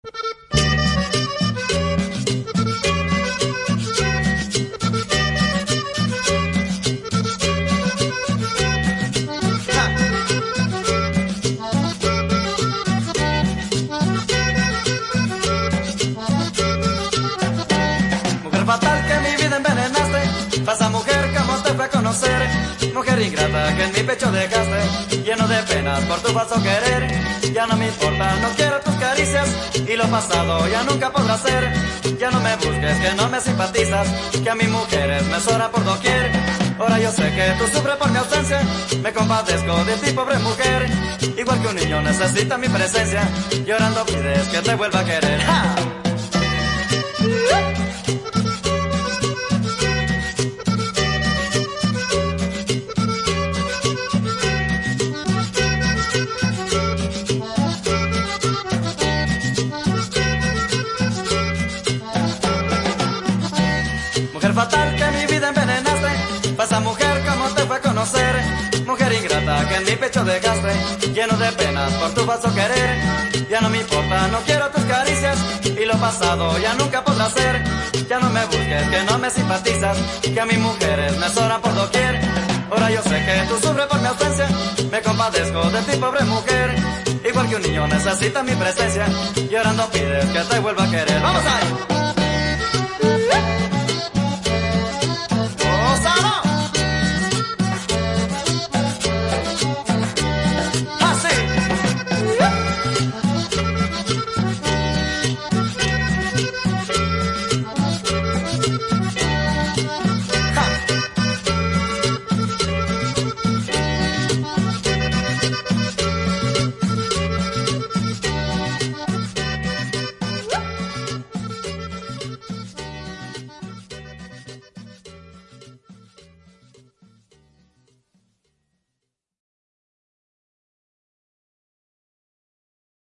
Mujer fatal que mi vida envenenaste, pasa mujer como te fue a conocer. Mujer ingrata que en mi pecho dejaste, lleno de penas por tu falso querer. Ya no me importa, no quiero tus caricias, y lo pasado ya nunca podrá ser. Ya no me busques, que no me simpatizas, que a mi mujeres me sobra por doquier. Ahora yo sé que tú sufres por mi ausencia, me compadezco de ti, pobre mujer. Igual que un niño necesita mi presencia, llorando pides que te vuelva a querer. ¡Ja! Mujer fatal que mi vida envenenaste, pasa mujer como te fue a conocer. Mujer ingrata que en mi pecho dejaste, lleno de penas por tu falso querer. Ya no me importa, no quiero tus caricias, y lo pasado ya nunca podrá ser. Ya no me busques, que no me simpatizas, que a mis mujeres me sobran por doquier. Ahora yo sé que tú sufres por mi ausencia, me compadezco de ti, pobre mujer. Igual que un niño necesita mi presencia, llorando pides que te vuelva a querer. ¡Vamos ahí!